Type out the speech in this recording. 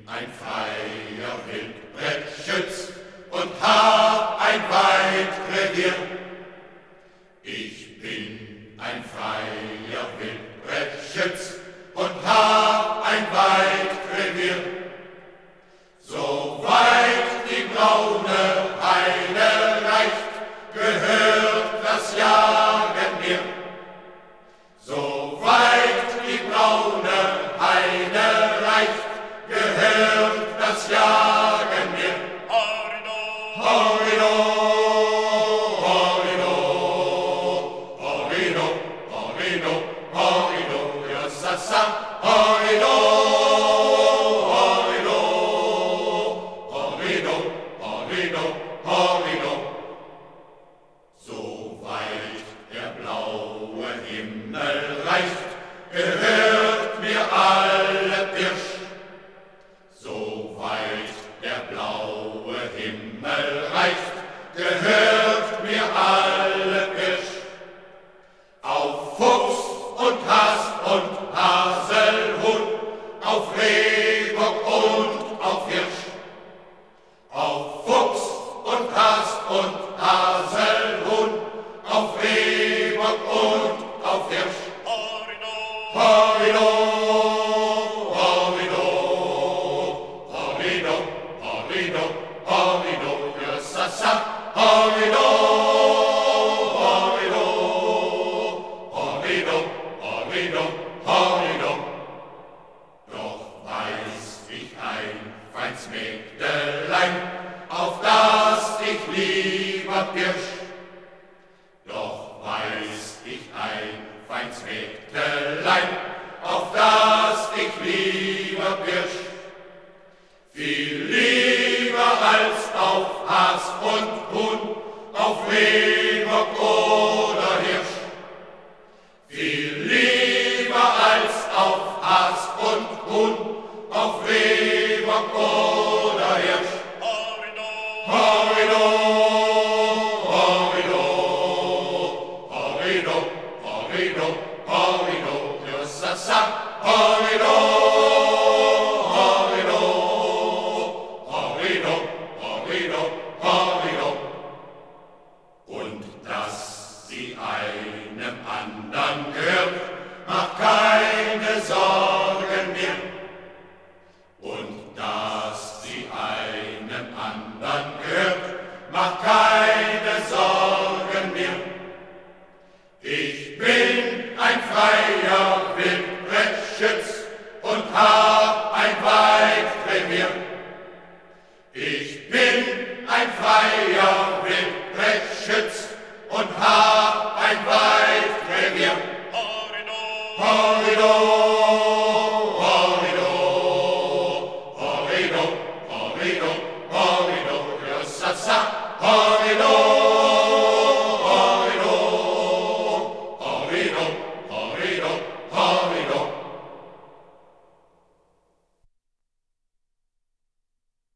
ein freier Wildbrettschütz und hab ein Weitrevier. Ich bin ein freier Wildbrettschütz und hab ein Weitrevier. Soweit die braune Heide reicht, gehört das Jagen mir. Soweit die braune Heide reicht, gehört das Jagen mir. Horrido, horrido, horrido, horrido, horrido, yossassa, horrido, horrido, horrido, horrido, horrido. Soweit der blaue Himmel reicht, gehört mir alle Pirsch. Soweit der blaue Himmel reicht, gehört mir alle Pirsch. Auf Fuchs und Hasp und Haselhund, auf Rehbock und auf Hirsch. Auf Fuchs und Hasp und Haselhund, auf Rehbock und auf Hirsch. Horrido, horrido, horrido, horrido, horrido, yossassa, horrido, horrido, horrido, horrido, horrido. Doch weiß ich ein feins Mägdelein, auf das ich lieber pirsch. Doch weiß ich ein feins Mägdelein, auf das ich lieber pirsch. Viel lieber als auf Hasp und Huhn, auf Rehbock oder Hirsch. Viel lieber als auf Hasp und Huhn, auf Rehbock oder Hirsch. Horrido, horrido, horrido, horrido, horrido, yossassa, horrido, horrido, horrido, horrido, horrido. Und dass sie einem andern gehört, macht keine Sorgen mehr. Und dass sie einem andern gehört, macht keine Sorgen mehr. Ich bin ein freier Wildbrettschütz und hab ein Weitrevier. Ich bin ein freier Wildbrettschütz